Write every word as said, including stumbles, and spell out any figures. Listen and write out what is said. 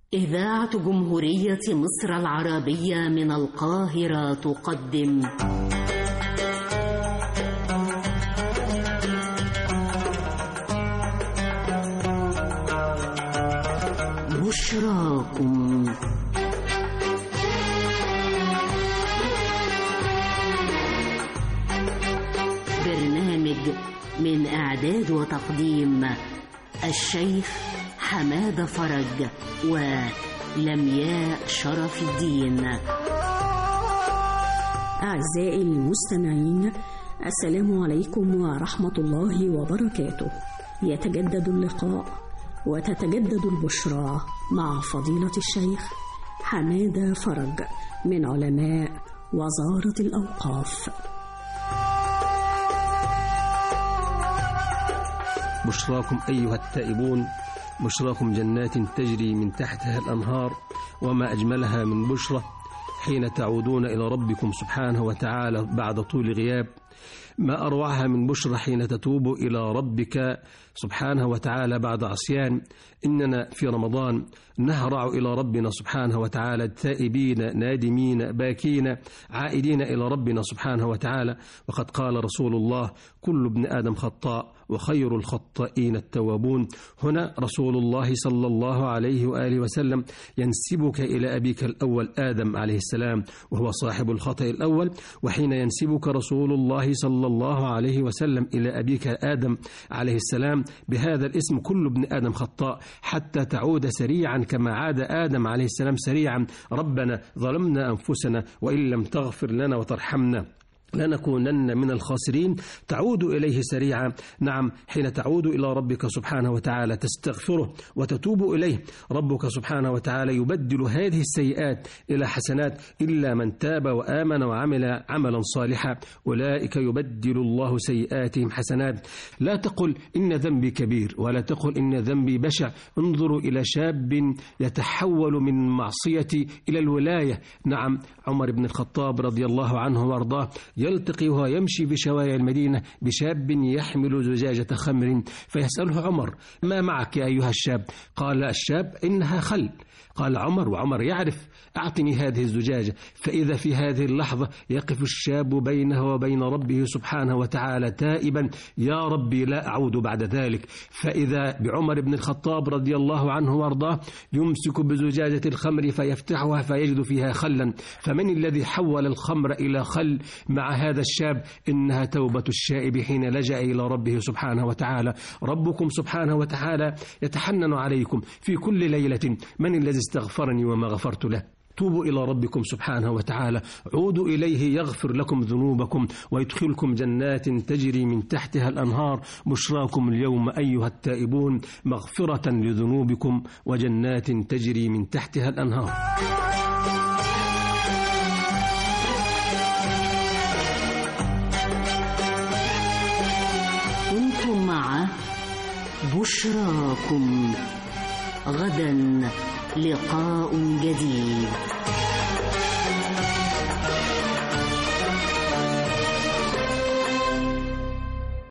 إذاعة جمهورية مصر العربية من القاهرة تقدم بشراكم. برنامج من إعداد وتقديم الشيخ حمادة فرج ولمياء شرف الدين. أعزائي المستمعين، السلام عليكم ورحمة الله وبركاته. يتجدد اللقاء وتتجدد البشرى مع فضيلة الشيخ حمادة فرج من علماء وزارة الأوقاف. بشراكم أيها التائبون، بشراكم جنات تجري من تحتها الأنهار، وما أجملها من بشرة حين تعودون إلى ربكم سبحانه وتعالى بعد طول غياب. ما أروعها من بشرة حين تتوب إلى ربك سبحانه وتعالى بعد عصيان. إننا في رمضان نهرع إلى ربنا سبحانه وتعالى تائبين نادمين باكين عائدين إلى ربنا سبحانه وتعالى. وقد قال رسول الله: كل ابن آدم خطاء وخير الخطائين التوابون. هنا رسول الله صلى الله عليه وآله وسلم ينسبك إلى أبيك الأول آدم عليه السلام، وهو صاحب الخطأ الأول. وحين ينسبك رسول الله صلى الله عليه وسلم إلى أبيك آدم عليه السلام بهذا الاسم، كل ابن آدم خطاء، حتى تعود سريعا كما عاد آدم عليه السلام سريعا: ربنا ظلمنا أنفسنا وإن لم تغفر لنا وترحمنا لنكونن من الخاسرين. تعود إليه سريعا. نعم، حين تعود إلى ربك سبحانه وتعالى تستغفره وتتوب إليه، ربك سبحانه وتعالى يبدل هذه السيئات إلى حسنات. إلا من تاب وآمن وعمل عملا صالحا أولئك يبدل الله سيئاتهم حسنات. لا تقل إن ذنبي كبير، ولا تقل إن ذنبي بشع. انظروا إلى شاب يتحول من معصية إلى الولاية. نعم، عمر بن الخطاب رضي الله عنه وارضاه يلتقي وهو يمشي في شوارع المدينة بشاب يحمل زجاجة خمر، فيسأله عمر: ما معك أيها الشاب؟ قال الشاب: إنها خل. قال عمر، وعمر يعرف: أعطني هذه الزجاجة. فإذا في هذه اللحظة يقف الشاب بينه وبين ربه سبحانه وتعالى تائبا: يا ربي لا أعود بعد ذلك. فإذا بعمر بن الخطاب رضي الله عنه وارضاه يمسك بزجاجة الخمر فيفتحها فيجد فيها خلا. فمن الذي حول الخمر إلى خل مع هذا الشاب؟ إنها توبة الشائب حين لجأ إلى ربه سبحانه وتعالى. ربكم سبحانه وتعالى يتحنن عليكم في كل ليلة: من الذي استغفرني وما غفرت له؟ توبوا إلى ربكم سبحانه وتعالى، عودوا إليه يغفر لكم ذنوبكم ويدخلكم جنات تجري من تحتها الأنهار. بشراكم اليوم أيها التائبون مغفرة لذنوبكم وجنات تجري من تحتها الأنهار. كنتم مع بشراكم. غدا لقاء جديد.